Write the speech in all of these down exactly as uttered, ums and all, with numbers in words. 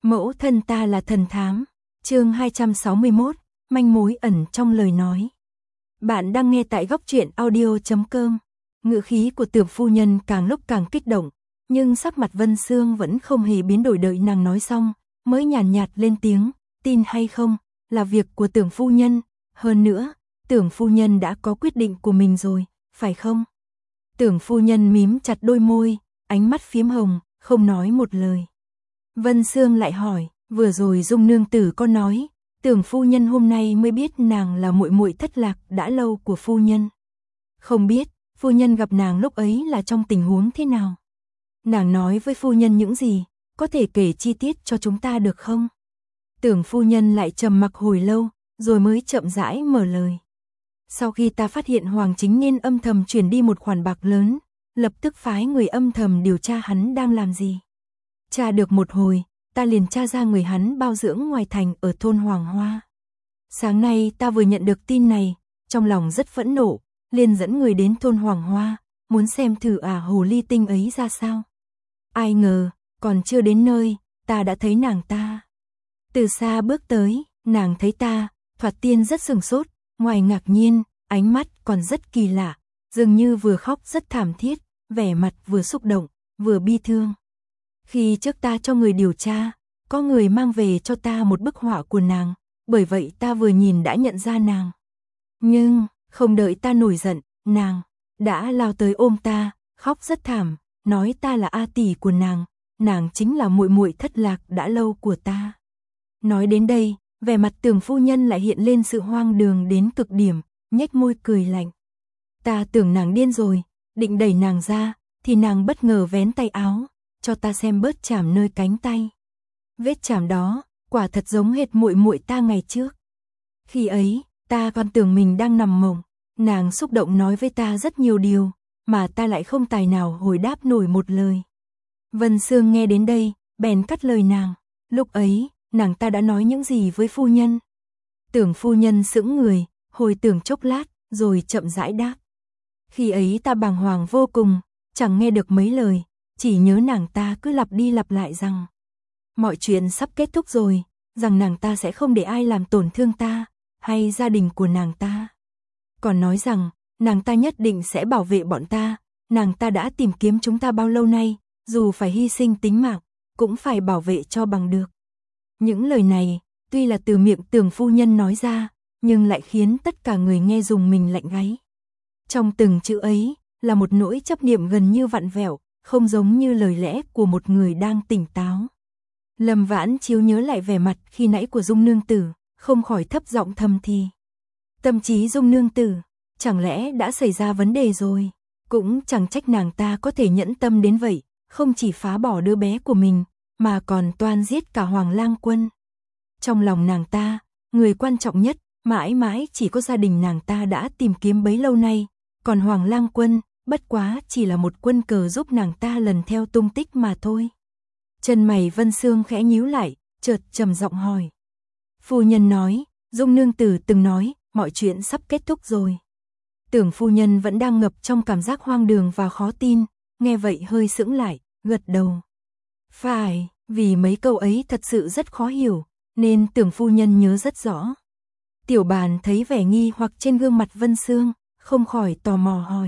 Mẫu thân ta là thần thám. Chương hai trăm sáu mươi mốt, manh mối ẩn trong lời nói. Bạn đang nghe tại góc truyện audio chấm com. Ngữ khí của Tưởng phu nhân càng lúc càng kích động, nhưng sắc mặt Vân Sương vẫn không hề biến đổi, đợi nàng nói xong, mới nhàn nhạt, nhạt lên tiếng, tin hay không, là việc của Tưởng phu nhân, hơn nữa, Tưởng phu nhân đã có quyết định của mình rồi, phải không? Tưởng phu nhân mím chặt đôi môi, ánh mắt phiếm hồng, không nói một lời. Vân Sương lại hỏi, vừa rồi Dung nương tử có nói, Tưởng phu nhân hôm nay mới biết nàng là muội muội thất lạc đã lâu của phu nhân. Không biết, phu nhân gặp nàng lúc ấy là trong tình huống thế nào? Nàng nói với phu nhân những gì, có thể kể chi tiết cho chúng ta được không? Tưởng phu nhân lại trầm mặc hồi lâu, rồi mới chậm rãi mở lời. Sau khi ta phát hiện Hoàng Chính Niên âm thầm chuyển đi một khoản bạc lớn, lập tức phái người âm thầm điều tra hắn đang làm gì. Tra được một hồi, ta liền tra ra người hắn bao dưỡng ngoài thành ở thôn Hoàng Hoa. Sáng nay ta vừa nhận được tin này, trong lòng rất phẫn nộ, liền dẫn người đến thôn Hoàng Hoa, muốn xem thử ả hồ ly tinh ấy ra sao. Ai ngờ, còn chưa đến nơi, ta đã thấy nàng ta. Từ xa bước tới, nàng thấy ta, thoạt tiên rất sừng sốt, ngoài ngạc nhiên, ánh mắt còn rất kỳ lạ, dường như vừa khóc rất thảm thiết, vẻ mặt vừa xúc động, vừa bi thương. Khi trước ta cho người điều tra, có người mang về cho ta một bức họa của nàng, bởi vậy ta vừa nhìn đã nhận ra nàng. Nhưng, không đợi ta nổi giận, nàng đã lao tới ôm ta, khóc rất thảm, nói ta là A tỷ của nàng, nàng chính là muội muội thất lạc đã lâu của ta. Nói đến đây, vẻ mặt Tưởng phu nhân lại hiện lên sự hoang đường đến cực điểm, nhếch môi cười lạnh. Ta tưởng nàng điên rồi, định đẩy nàng ra, thì nàng bất ngờ vén tay áo, cho ta xem bớt chảm nơi cánh tay. Vết chảm đó, quả thật giống hệt muội muội ta ngày trước. Khi ấy, ta còn tưởng mình đang nằm mộng, nàng xúc động nói với ta rất nhiều điều, mà ta lại không tài nào hồi đáp nổi một lời. Vân Sương nghe đến đây, bèn cắt lời nàng, lúc ấy, nàng ta đã nói những gì với phu nhân? Tưởng phu nhân sững người, hồi tưởng chốc lát, rồi chậm rãi đáp. Khi ấy ta bàng hoàng vô cùng, chẳng nghe được mấy lời, chỉ nhớ nàng ta cứ lặp đi lặp lại rằng mọi chuyện sắp kết thúc rồi, rằng nàng ta sẽ không để ai làm tổn thương ta, hay gia đình của nàng ta. Còn nói rằng, nàng ta nhất định sẽ bảo vệ bọn ta, nàng ta đã tìm kiếm chúng ta bao lâu nay, dù phải hy sinh tính mạng, cũng phải bảo vệ cho bằng được. Những lời này, tuy là từ miệng Tưởng phu nhân nói ra, nhưng lại khiến tất cả người nghe rùng mình lạnh gáy. Trong từng chữ ấy, là một nỗi chấp niệm gần như vặn vẹo, không giống như lời lẽ của một người đang tỉnh táo. Lâm Vãn Chiếu nhớ lại vẻ mặt khi nãy của Dung nương tử, không khỏi thấp giọng thầm thì. Tâm trí Dung nương tử, chẳng lẽ đã xảy ra vấn đề rồi? Cũng chẳng trách nàng ta có thể nhẫn tâm đến vậy, không chỉ phá bỏ đứa bé của mình, mà còn toan giết cả Hoàng Lang Quân. Trong lòng nàng ta, người quan trọng nhất, mãi mãi chỉ có gia đình nàng ta đã tìm kiếm bấy lâu nay, còn Hoàng Lang Quân, bất quá chỉ là một quân cờ giúp nàng ta lần theo tung tích mà thôi. Chân mày Vân Sương khẽ nhíu lại, chợt trầm giọng hỏi. Phu nhân nói, Dung nương tử từng nói, mọi chuyện sắp kết thúc rồi. Tưởng phu nhân vẫn đang ngập trong cảm giác hoang đường và khó tin, nghe vậy hơi sững lại, gật đầu. Phải, vì mấy câu ấy thật sự rất khó hiểu, nên Tưởng phu nhân nhớ rất rõ. Tiểu Bàn thấy vẻ nghi hoặc trên gương mặt Vân Sương, không khỏi tò mò hỏi.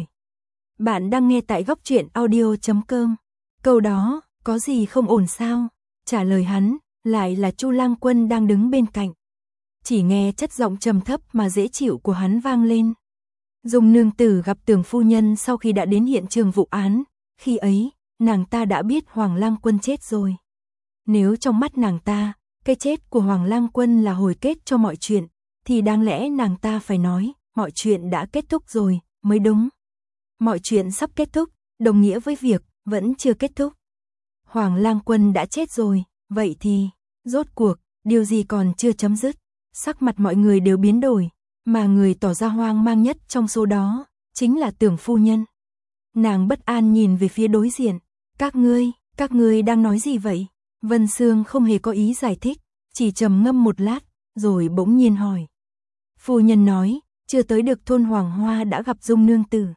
Bạn đang nghe tại góc truyện audio chấm com. Câu đó, có gì không ổn sao? Trả lời hắn, lại là Chu Lang Quân đang đứng bên cạnh. Chỉ nghe chất giọng trầm thấp mà dễ chịu của hắn vang lên. Dung nương tử gặp Tưởng phu nhân sau khi đã đến hiện trường vụ án, khi ấy, nàng ta đã biết Hoàng Lang Quân chết rồi. Nếu trong mắt nàng ta, cái chết của Hoàng Lang Quân là hồi kết cho mọi chuyện, thì đáng lẽ nàng ta phải nói, mọi chuyện đã kết thúc rồi, mới đúng. Mọi chuyện sắp kết thúc, đồng nghĩa với việc, vẫn chưa kết thúc. Hoàng Lang Quân đã chết rồi, vậy thì, rốt cuộc, điều gì còn chưa chấm dứt? Sắc mặt mọi người đều biến đổi, mà người tỏ ra hoang mang nhất trong số đó, chính là Tưởng phu nhân. Nàng bất an nhìn về phía đối diện, các ngươi, các ngươi đang nói gì vậy? Vân Sương không hề có ý giải thích, chỉ trầm ngâm một lát, rồi bỗng nhiên hỏi. Phu nhân nói, chưa tới được thôn Hoàng Hoa đã gặp Dung nương tử.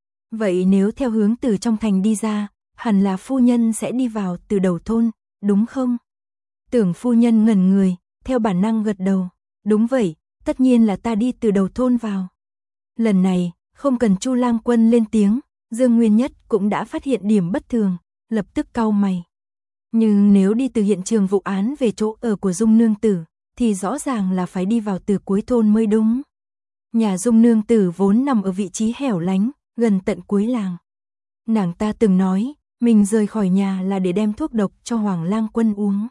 Vậy nếu theo hướng từ trong thành đi ra, hẳn là phu nhân sẽ đi vào từ đầu thôn, đúng không? Tưởng phu nhân ngẩn người, theo bản năng gật đầu. Đúng vậy, tất nhiên là ta đi từ đầu thôn vào. Lần này, không cần Chu Lang Quân lên tiếng, Dương Nguyên Nhất cũng đã phát hiện điểm bất thường, lập tức cau mày. Nhưng nếu đi từ hiện trường vụ án về chỗ ở của Dung nương tử, thì rõ ràng là phải đi vào từ cuối thôn mới đúng. Nhà Dung nương tử vốn nằm ở vị trí hẻo lánh, gần tận cuối làng. Nàng ta từng nói, mình rời khỏi nhà là để đem thuốc độc cho Hoàng Lang Quân uống.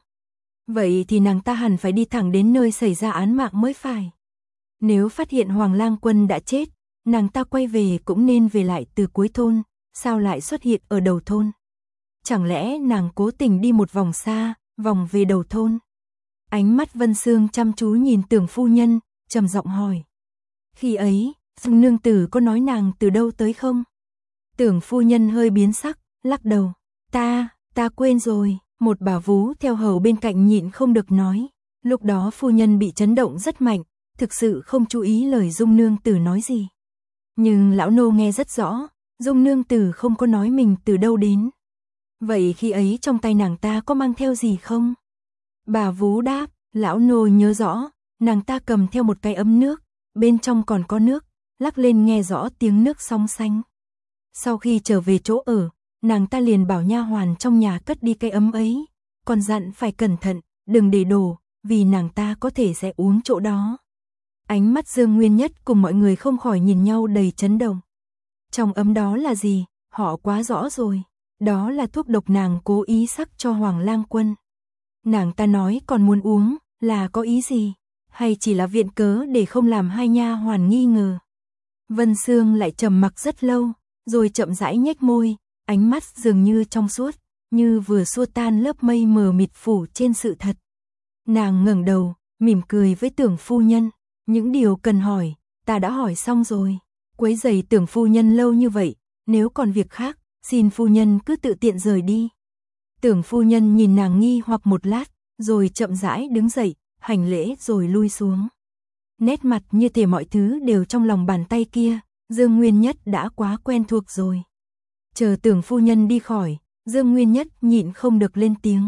Vậy thì nàng ta hẳn phải đi thẳng đến nơi xảy ra án mạng mới phải. Nếu phát hiện Hoàng Lang Quân đã chết, nàng ta quay về cũng nên về lại từ cuối thôn, sao lại xuất hiện ở đầu thôn? Chẳng lẽ nàng cố tình đi một vòng xa, vòng về đầu thôn? Ánh mắt Vân Sương chăm chú nhìn Tưởng phu nhân, trầm giọng hỏi. Khi ấy, Dung nương tử có nói nàng từ đâu tới không? Tưởng phu nhân hơi biến sắc, lắc đầu. Ta, ta quên rồi. Một bà vú theo hầu bên cạnh nhịn không được nói. Lúc đó phu nhân bị chấn động rất mạnh, thực sự không chú ý lời Dung nương tử nói gì. Nhưng lão nô nghe rất rõ, Dung nương tử không có nói mình từ đâu đến. Vậy khi ấy trong tay nàng ta có mang theo gì không? Bà vú đáp, lão nô nhớ rõ, nàng ta cầm theo một cái ấm nước, bên trong còn có nước, lắc lên nghe rõ tiếng nước sóng xanh. Sau khi trở về chỗ ở, nàng ta liền bảo nha hoàn trong nhà cất đi cái ấm ấy, còn dặn phải cẩn thận, đừng để đổ, vì nàng ta có thể sẽ uống chỗ đó. Ánh mắt Dương Nguyên Nhất cùng mọi người không khỏi nhìn nhau đầy chấn động. Trong ấm đó là gì, họ quá rõ rồi, đó là thuốc độc nàng cố ý sắc cho Hoàng Lang Quân. Nàng ta nói còn muốn uống, là có ý gì, hay chỉ là viện cớ để không làm hai nha hoàn nghi ngờ. Vân Sương lại trầm mặc rất lâu, rồi chậm rãi nhếch môi, ánh mắt dường như trong suốt, như vừa xua tan lớp mây mờ mịt phủ trên sự thật. Nàng ngẩng đầu, mỉm cười với Tưởng phu nhân, những điều cần hỏi, ta đã hỏi xong rồi. Quấy rầy Tưởng phu nhân lâu như vậy, nếu còn việc khác, xin phu nhân cứ tự tiện rời đi. Tưởng phu nhân nhìn nàng nghi hoặc một lát, rồi chậm rãi đứng dậy, hành lễ rồi lui xuống. Nét mặt như thể mọi thứ đều trong lòng bàn tay kia, Dương Nguyên Nhất đã quá quen thuộc rồi. Chờ Tưởng phu nhân đi khỏi, Dương Nguyên Nhất nhịn không được lên tiếng.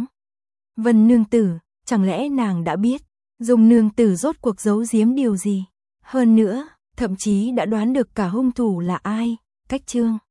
Vân nương tử, chẳng lẽ nàng đã biết, Dung nương tử rốt cuộc giấu giếm điều gì? Hơn nữa, thậm chí đã đoán được cả hung thủ là ai, Cách Trương.